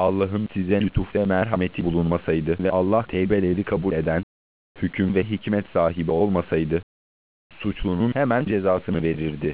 Allah'ın size lütuf ve merhameti bulunmasaydı ve Allah tevbeleri kabul eden, hüküm ve hikmet sahibi olmasaydı, suçlunun hemen cezasını verirdi.